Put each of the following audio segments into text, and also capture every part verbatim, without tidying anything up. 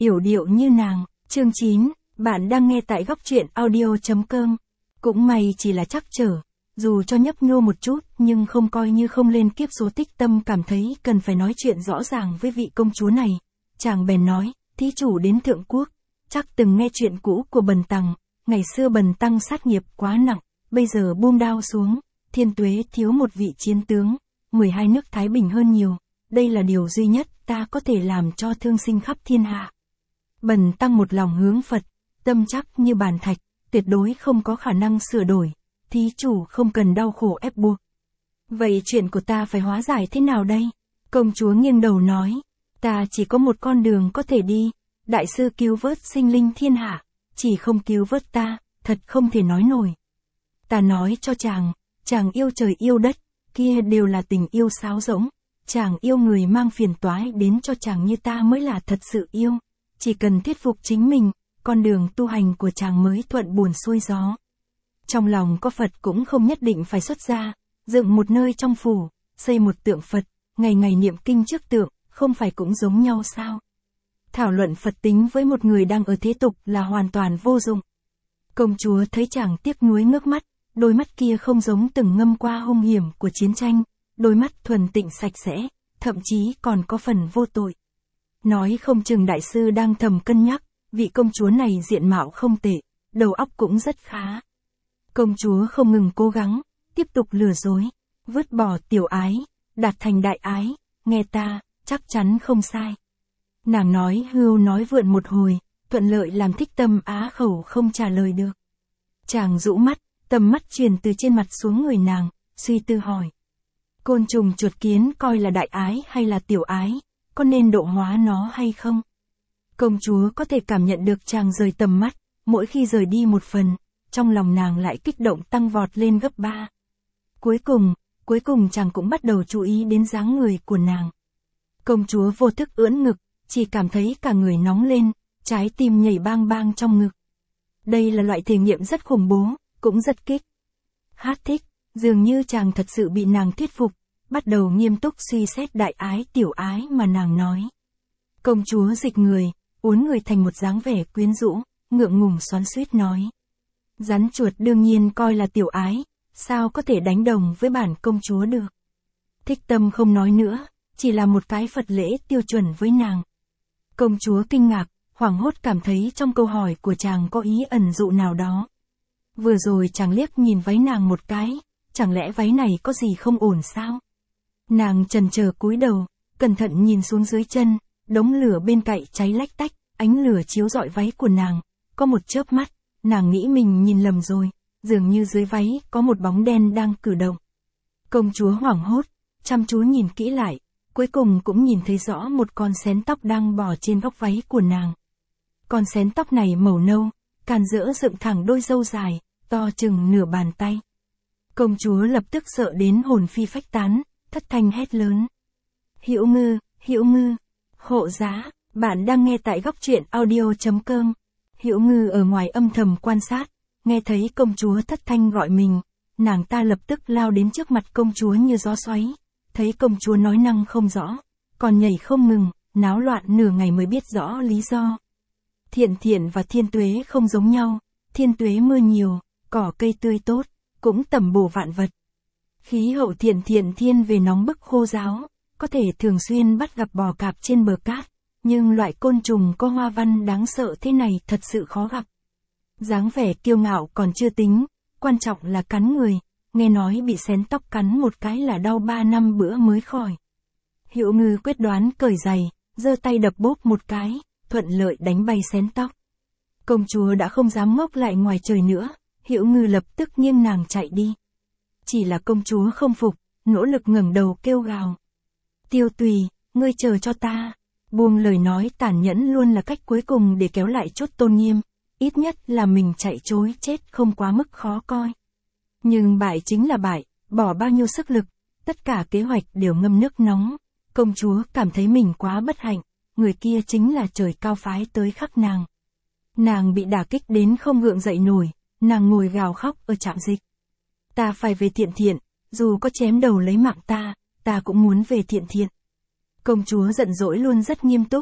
yểu điệu như nàng. Chương chín, bạn đang nghe tại góc truyện audio chấm com. Cũng may chỉ là trắc trở, dù cho nhấp nhô một chút nhưng không coi như không lên kiếp số. Tích Tâm cảm thấy cần phải nói chuyện rõ ràng với vị công chúa này. Chàng bèn nói, thí chủ đến Thượng Quốc, chắc từng nghe chuyện cũ của Bần Tăng. Ngày xưa Bần Tăng sát nghiệp quá nặng, bây giờ buông đao xuống, Thiên Tuế thiếu một vị chiến tướng, mười hai nước thái bình hơn nhiều, đây là điều duy nhất ta có thể làm cho thương sinh khắp thiên hạ. Bần Tăng một lòng hướng Phật, tâm chắc như bàn thạch, tuyệt đối không có khả năng sửa đổi, thí chủ không cần đau khổ ép buộc. Vậy chuyện của ta phải hóa giải thế nào đây? Công chúa nghiêng đầu nói, ta chỉ có một con đường có thể đi, đại sư cứu vớt sinh linh thiên hạ, chỉ không cứu vớt ta, thật không thể nói nổi. Ta nói cho chàng, chàng yêu trời yêu đất, kia đều là tình yêu sáo rỗng, chàng yêu người mang phiền toái đến cho chàng như ta mới là thật sự yêu, chỉ cần thuyết phục chính mình, con đường tu hành của chàng mới thuận buồm xuôi gió. Trong lòng có Phật cũng không nhất định phải xuất gia, dựng một nơi trong phủ, xây một tượng Phật, ngày ngày niệm kinh trước tượng, không phải cũng giống nhau sao? Thảo luận Phật tính với một người đang ở thế tục là hoàn toàn vô dụng. Công chúa thấy chàng tiếc nuối ngước mắt, đôi mắt kia không giống từng ngâm qua hung hiểm của chiến tranh, đôi mắt thuần tịnh sạch sẽ, thậm chí còn có phần vô tội. Nói không chừng đại sư đang thầm cân nhắc, vị công chúa này diện mạo không tệ, đầu óc cũng rất khá. Công chúa không ngừng cố gắng, tiếp tục lừa dối, vứt bỏ tiểu ái, đạt thành đại ái, nghe ta, chắc chắn không sai. Nàng nói hưu nói vượn một hồi, thuận lợi làm Thích Tâm á khẩu không trả lời được. Chàng rũ mắt, tầm mắt truyền từ trên mặt xuống người nàng, suy tư hỏi. Côn trùng chuột kiến coi là đại ái hay là tiểu ái, có nên độ hóa nó hay không? Công chúa có thể cảm nhận được chàng rời tầm mắt, mỗi khi rời đi một phần, trong lòng nàng lại kích động tăng vọt lên gấp ba. Cuối cùng, cuối cùng chàng cũng bắt đầu chú ý đến dáng người của nàng. Công chúa vô thức ưỡn ngực, chỉ cảm thấy cả người nóng lên, trái tim nhảy bang bang trong ngực. Đây là loại thể nghiệm rất khủng bố, cũng rất kích. Hát thích, dường như chàng thật sự bị nàng thuyết phục, bắt đầu nghiêm túc suy xét đại ái tiểu ái mà nàng nói. Công chúa dịch người, uốn người thành một dáng vẻ quyến rũ, ngượng ngùng xoắn xuýt nói. Rắn chuột đương nhiên coi là tiểu ái, sao có thể đánh đồng với bản công chúa được. Thích Tâm không nói nữa, chỉ là một cái Phật lễ tiêu chuẩn với nàng. Công chúa kinh ngạc, hoảng hốt cảm thấy trong câu hỏi của chàng có ý ẩn dụ nào đó. Vừa rồi chàng liếc nhìn váy nàng một cái, chẳng lẽ váy này có gì không ổn sao? Nàng chần chờ cúi đầu, cẩn thận nhìn xuống dưới chân, đống lửa bên cạnh cháy lách tách, ánh lửa chiếu rọi váy của nàng, có một chớp mắt, nàng nghĩ mình nhìn lầm rồi, dường như dưới váy có một bóng đen đang cử động. Công chúa hoảng hốt, chăm chú nhìn kỹ lại, cuối cùng cũng nhìn thấy rõ một con xén tóc đang bò trên góc váy của nàng. Con xén tóc này màu nâu, càn rỡ dựng thẳng đôi râu dài, to chừng nửa bàn tay. Công chúa lập tức sợ đến hồn phi phách tán, thất thanh hét lớn. Hữu Ngư, Hữu Ngư, hộ giá, bạn đang nghe tại góc truyện audio chấm com. Hữu Ngư ở ngoài âm thầm quan sát, nghe thấy công chúa thất thanh gọi mình, nàng ta lập tức lao đến trước mặt công chúa như gió xoáy, thấy công chúa nói năng không rõ, còn nhảy không ngừng, náo loạn nửa ngày mới biết rõ lý do. Thiện Thiện và Thiên Tuế không giống nhau, Thiên Tuế mưa nhiều, cỏ cây tươi tốt, cũng tẩm bổ vạn vật. Khí hậu Thiện Thiện thiên về nóng bức khô ráo, có thể thường xuyên bắt gặp bò cạp trên bờ cát, nhưng loại côn trùng có hoa văn đáng sợ thế này thật sự khó gặp. Dáng vẻ kiêu ngạo còn chưa tính, quan trọng là cắn người, nghe nói bị xén tóc cắn một cái là đau ba năm bữa mới khỏi. Hữu Ngư quyết đoán cởi giày, giơ tay đập bốp một cái, thuận lợi đánh bay xén tóc. Công chúa đã không dám ngốc lại ngoài trời nữa, Hữu Ngư lập tức nghiêng nàng chạy đi. Chỉ là công chúa không phục, nỗ lực ngẩng đầu kêu gào. Tiêu Tùy, ngươi chờ cho ta. Buông lời nói tàn nhẫn luôn là cách cuối cùng để kéo lại chút tôn nghiêm, ít nhất là mình chạy trối chết không quá mức khó coi. Nhưng bại chính là bại, bỏ bao nhiêu sức lực, tất cả kế hoạch đều ngâm nước nóng. Công chúa cảm thấy mình quá bất hạnh, người kia chính là trời cao phái tới khắc nàng. Nàng bị đả kích đến không gượng dậy nổi, nàng ngồi gào khóc ở trạm dịch. Ta phải về Thiện Thiện, dù có chém đầu lấy mạng ta, ta cũng muốn về Thiện Thiện. Công chúa giận dỗi luôn rất nghiêm túc,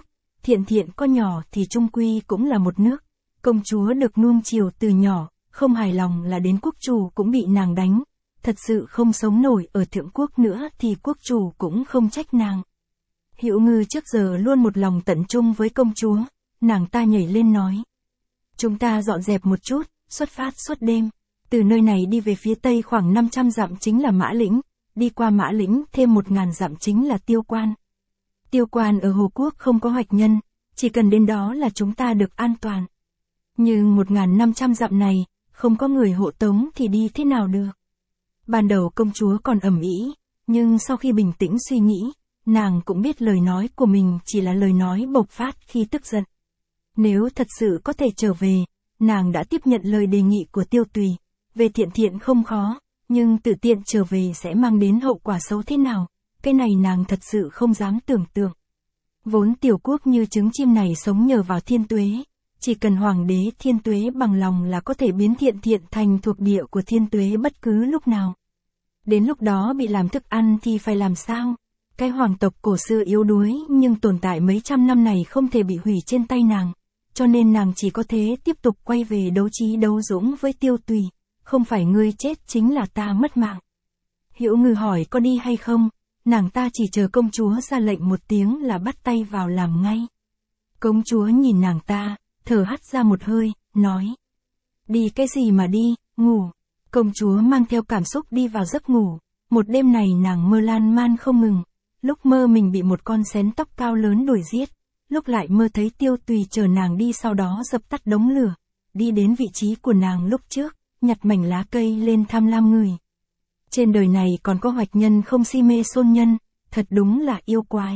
thiện thiện có nhỏ thì chung quy cũng là một nước. Công chúa được nuông chiều từ nhỏ, không hài lòng là đến quốc chủ cũng bị nàng đánh. Thật sự không sống nổi ở thượng quốc nữa thì quốc chủ cũng không trách nàng. Hữu Ngư trước giờ luôn một lòng tận trung với công chúa, nàng ta nhảy lên nói. Chúng ta dọn dẹp một chút, xuất phát suốt đêm. Từ nơi này đi về phía tây khoảng năm trăm dặm chính là Mã Lĩnh, đi qua Mã Lĩnh thêm một ngàn dặm chính là Tiêu Quan. Tiêu Quan ở Hồ Quốc không có hoạch nhân, chỉ cần đến đó là chúng ta được an toàn. Nhưng một ngàn năm trăm dặm này, không có người hộ tống thì đi thế nào được. Ban đầu công chúa còn ầm ĩ, nhưng sau khi bình tĩnh suy nghĩ, nàng cũng biết lời nói của mình chỉ là lời nói bộc phát khi tức giận. Nếu thật sự có thể trở về, nàng đã tiếp nhận lời đề nghị của Tiêu Tùy. Về thiện thiện không khó, nhưng tự tiện trở về sẽ mang đến hậu quả xấu thế nào, cái này nàng thật sự không dám tưởng tượng. Vốn tiểu quốc như trứng chim này sống nhờ vào thiên tuế, chỉ cần hoàng đế thiên tuế bằng lòng là có thể biến thiện thiện thành thuộc địa của thiên tuế bất cứ lúc nào. Đến lúc đó bị làm thức ăn thì phải làm sao? Cái hoàng tộc cổ xưa yếu đuối nhưng tồn tại mấy trăm năm này không thể bị hủy trên tay nàng, cho nên nàng chỉ có thế tiếp tục quay về đấu trí đấu dũng với Tiêu Tùy. Không phải ngươi chết chính là ta mất mạng. Hữu Ngư hỏi có đi hay không, nàng ta chỉ chờ công chúa ra lệnh một tiếng là bắt tay vào làm ngay. Công chúa nhìn nàng ta, thở hắt ra một hơi, nói. Đi cái gì mà đi, ngủ. Công chúa mang theo cảm xúc đi vào giấc ngủ, một đêm này nàng mơ lan man không ngừng, lúc mơ mình bị một con xén tóc cao lớn đuổi giết, lúc lại mơ thấy Tiêu Tùy chờ nàng đi sau đó dập tắt đống lửa, đi đến vị trí của nàng lúc trước. Nhặt mảnh lá cây lên tham lam người. Trên đời này còn có hoạch nhân không si mê xôn nhân, thật đúng là yêu quái.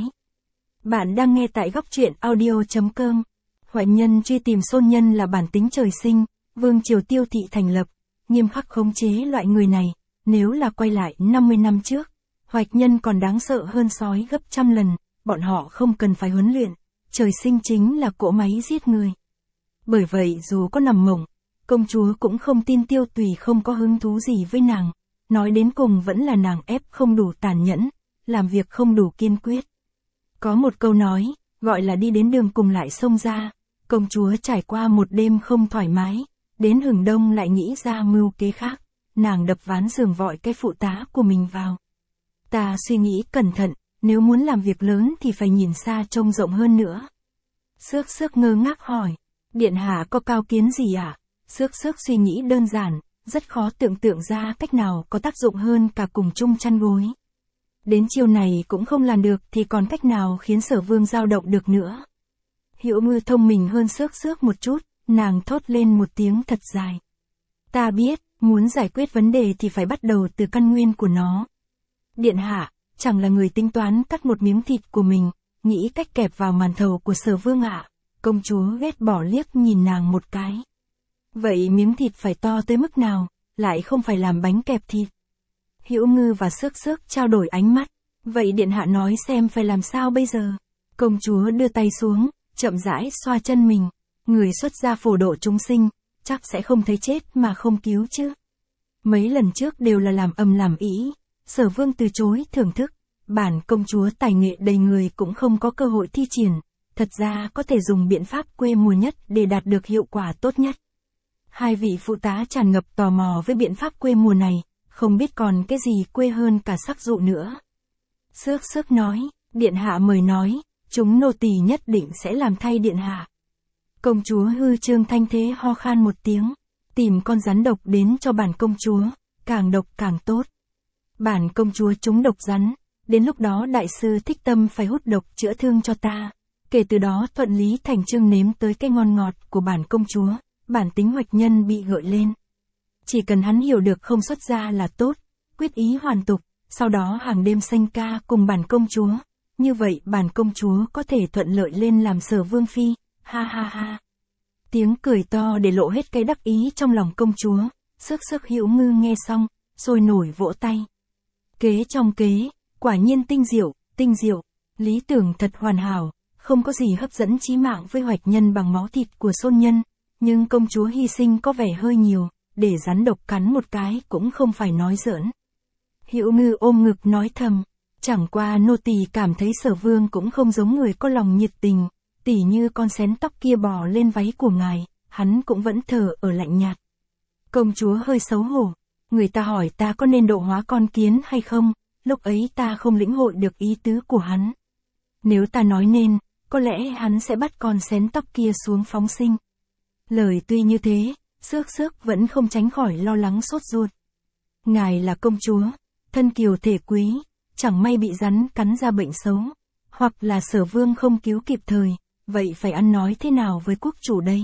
Bạn đang nghe tại góc truyện audio chấm com. Hoạch nhân truy tìm xôn nhân là bản tính trời sinh, vương triều Tiêu thị thành lập, nghiêm khắc khống chế loại người này, nếu là quay lại năm mươi năm trước, hoạch nhân còn đáng sợ hơn sói gấp trăm lần, bọn họ không cần phải huấn luyện, trời sinh chính là cỗ máy giết người. Bởi vậy dù có nằm mộng, công chúa cũng không tin Tiêu Tùy không có hứng thú gì với nàng, nói đến cùng vẫn là nàng ép không đủ tàn nhẫn, làm việc không đủ kiên quyết. Có một câu nói, gọi là đi đến đường cùng lại xông ra, công chúa trải qua một đêm không thoải mái, đến hừng đông lại nghĩ ra mưu kế khác, nàng đập ván giường vội cái phụ tá của mình vào. Ta suy nghĩ cẩn thận, nếu muốn làm việc lớn thì phải nhìn xa trông rộng hơn nữa. Xước xước ngơ ngác hỏi, điện hạ có cao kiến gì ạ? À? Xước xước suy nghĩ đơn giản, rất khó tưởng tượng ra cách nào có tác dụng hơn cả cùng chung chăn gối. Đến chiều này cũng không làm được thì còn cách nào khiến Sở Vương dao động được nữa. Hữu Ngư thông minh hơn xước xước một chút, nàng thốt lên một tiếng thật dài. Ta biết, muốn giải quyết vấn đề thì phải bắt đầu từ căn nguyên của nó. Điện hạ, chẳng là người tính toán cắt một miếng thịt của mình, nghĩ cách kẹp vào màn thầu của Sở Vương ạ. À? Công chúa ghét bỏ liếc nhìn nàng một cái. Vậy miếng thịt phải to tới mức nào, lại không phải làm bánh kẹp thịt. Hữu Ngư và xước xước trao đổi ánh mắt. Vậy điện hạ nói xem phải làm sao bây giờ. Công chúa đưa tay xuống, chậm rãi xoa chân mình. Người xuất gia phổ độ chúng sinh, chắc sẽ không thấy chết mà không cứu chứ. Mấy lần trước đều là làm ầm làm ĩ. Sở Vương từ chối thưởng thức. Bản công chúa tài nghệ đầy người cũng không có cơ hội thi triển. Thật ra có thể dùng biện pháp quê mùa nhất để đạt được hiệu quả tốt nhất. Hai vị phụ tá tràn ngập tò mò với biện pháp quê mùa này, không biết còn cái gì quê hơn cả sắc dụ nữa. Xước xước nói, điện hạ mời nói, chúng nô tỳ nhất định sẽ làm thay điện hạ. Công chúa hư trương thanh thế ho khan một tiếng, tìm con rắn độc đến cho bản công chúa, càng độc càng tốt. Bản công chúa trúng độc rắn, đến lúc đó đại sư Thích Tâm phải hút độc chữa thương cho ta. Kể từ đó thuận lý thành chương nếm tới cái ngon ngọt của bản công chúa, bản tính hoạch nhân bị gợi lên. Chỉ cần hắn hiểu được không xuất gia là tốt, quyết ý hoàn tục, sau đó hàng đêm sanh ca cùng bản công chúa, như vậy bản công chúa có thể thuận lợi lên làm Sở Vương phi, ha ha ha. Tiếng cười to để lộ hết cái đắc ý trong lòng công chúa, xước xước Hữu Ngư nghe xong, sôi nổi vỗ tay. Kế trong kế, quả nhiên tinh diệu, tinh diệu, lý tưởng thật hoàn hảo, không có gì hấp dẫn chí mạng với hoạch nhân bằng máu thịt của xôn nhân, nhưng công chúa hy sinh có vẻ hơi nhiều, để rắn độc cắn một cái cũng không phải nói giỡn. Hữu Ngư ôm ngực nói thầm, chẳng qua nô tỳ cảm thấy Sở Vương cũng không giống người có lòng nhiệt tình, Tỉ như con xén tóc kia bò lên váy của ngài, hắn cũng vẫn thờ ở lạnh nhạt. Công chúa hơi xấu hổ, người ta hỏi ta có nên độ hóa con kiến hay không, lúc ấy ta không lĩnh hội được ý tứ của hắn. Nếu ta nói nên, có lẽ hắn sẽ bắt con xén tóc kia xuống phóng sinh. Lời tuy như thế, Xước Xước vẫn không tránh khỏi lo lắng sốt ruột. Ngài là công chúa, thân kiều thể quý, chẳng may bị rắn cắn ra bệnh xấu, hoặc là Sở Vương không cứu kịp thời, vậy phải ăn nói thế nào với quốc chủ đây?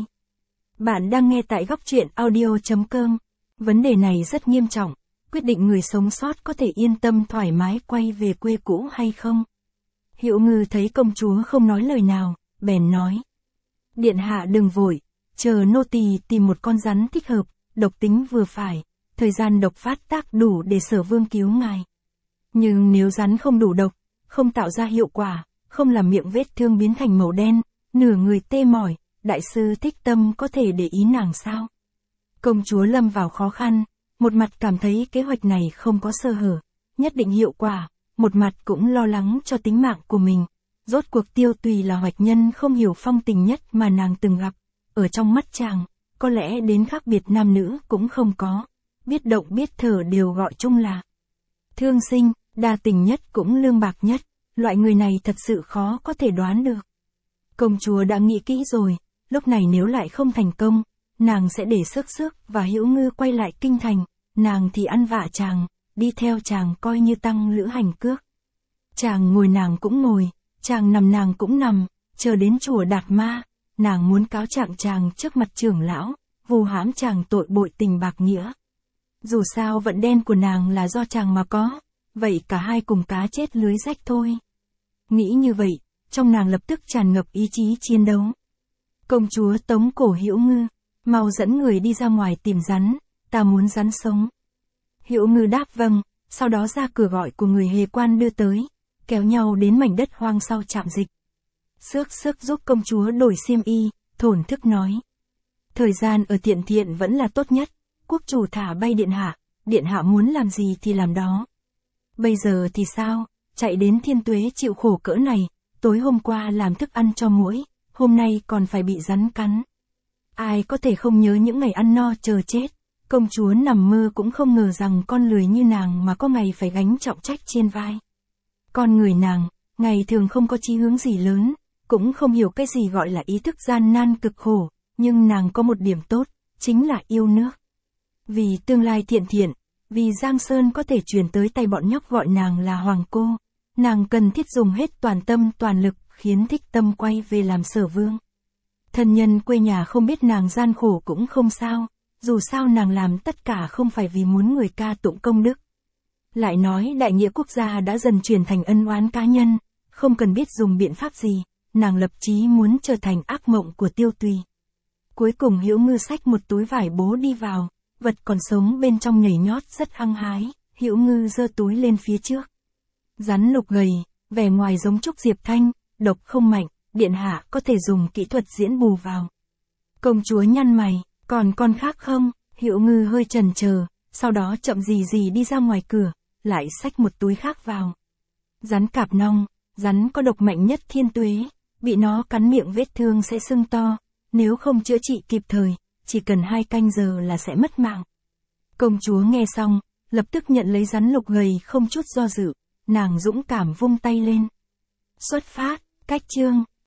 Bạn đang nghe tại góc truyện audio chấm com. Vấn đề này rất nghiêm trọng, quyết định người sống sót có thể yên tâm thoải mái quay về quê cũ hay không. Hiệu Ngư thấy công chúa không nói lời nào, bèn nói. Điện hạ đừng vội, chờ nô tỳ tìm một con rắn thích hợp, độc tính vừa phải, thời gian độc phát tác đủ để Sở Vương cứu ngài. Nhưng nếu rắn không đủ độc, không tạo ra hiệu quả, không làm miệng vết thương biến thành màu đen, nửa người tê mỏi, đại sư Thích Tâm có thể để ý nàng sao? Công chúa lâm vào khó khăn, một mặt cảm thấy kế hoạch này không có sơ hở, nhất định hiệu quả, một mặt cũng lo lắng cho tính mạng của mình. Rốt cuộc Tiêu Tùy là hoạch nhân không hiểu phong tình nhất mà nàng từng gặp, ở trong mắt chàng, có lẽ đến khác biệt nam nữ cũng không có, biết động biết thở đều gọi chung là thương sinh, đa tình nhất cũng lương bạc nhất, loại người này thật sự khó có thể đoán được. Công chúa đã nghĩ kỹ rồi, lúc này nếu lại không thành công, nàng sẽ để Xước Xước và Hữu Ngư quay lại kinh thành, nàng thì ăn vạ chàng, đi theo chàng coi như tăng lữ hành cước. Chàng ngồi nàng cũng ngồi, chàng nằm nàng cũng nằm, chờ đến chùa Đạt Ma, nàng muốn cáo trạng chàng trước mặt trưởng lão, vu hãm chàng tội bội tình bạc nghĩa. Dù sao vận đen của nàng là do chàng mà có, vậy cả hai cùng cá chết lưới rách thôi. Nghĩ như vậy, trong nàng lập tức tràn ngập ý chí chiến đấu. Công chúa tống cổ Hữu Ngư, mau dẫn người đi ra ngoài tìm rắn, ta muốn rắn sống. Hữu Ngư đáp vâng, sau đó ra cửa gọi của người hề quan đưa tới, kéo nhau đến mảnh đất hoang sau trạm dịch. Xước Xước giúp công chúa đổi xiêm y, thổn thức nói. Thời gian ở Thiện Thiện vẫn là tốt nhất, quốc chủ thả bay điện hạ, điện hạ muốn làm gì thì làm đó. Bây giờ thì sao, chạy đến Thiên Tuế chịu khổ cỡ này, tối hôm qua làm thức ăn cho muỗi, hôm nay còn phải bị rắn cắn. Ai có thể không nhớ những ngày ăn no chờ chết, công chúa nằm mơ cũng không ngờ rằng con lười như nàng mà có ngày phải gánh trọng trách trên vai. Con người nàng, ngày thường không có chí hướng gì lớn, cũng không hiểu cái gì gọi là ý thức gian nan cực khổ, nhưng nàng có một điểm tốt, chính là yêu nước. Vì tương lai Thiện Thiện, vì Giang Sơn có thể truyền tới tay bọn nhóc gọi nàng là Hoàng Cô, nàng cần thiết dùng hết toàn tâm toàn lực khiến Thích Tâm quay về làm Sở Vương. Thân nhân quê nhà không biết nàng gian khổ cũng không sao, dù sao nàng làm tất cả không phải vì muốn người ca tụng công đức. Lại nói đại nghĩa quốc gia đã dần chuyển thành ân oán cá nhân, không cần biết dùng biện pháp gì, nàng lập chí muốn trở thành ác mộng của Tiêu Tùy. Cuối cùng Hữu Ngư xách một túi vải bố đi vào, vật còn sống bên trong nhảy nhót rất hăng hái, Hữu Ngư giơ túi lên phía trước. Rắn lục gầy, vẻ ngoài giống trúc diệp thanh, độc không mạnh, điện hạ có thể dùng kỹ thuật diễn bù vào. Công chúa nhăn mày, còn con khác không? Hữu Ngư hơi chần chờ, sau đó chậm gì gì đi ra ngoài cửa, lại xách một túi khác vào. Rắn cạp nong, rắn có độc mạnh nhất Thiên Tuế, bị nó cắn miệng vết thương sẽ sưng to, nếu không chữa trị kịp thời, chỉ cần hai canh giờ là sẽ mất mạng. Công chúa nghe xong, lập tức nhận lấy rắn lục gầy không chút do dự, nàng dũng cảm vung tay lên. Xuất phát, cách chương.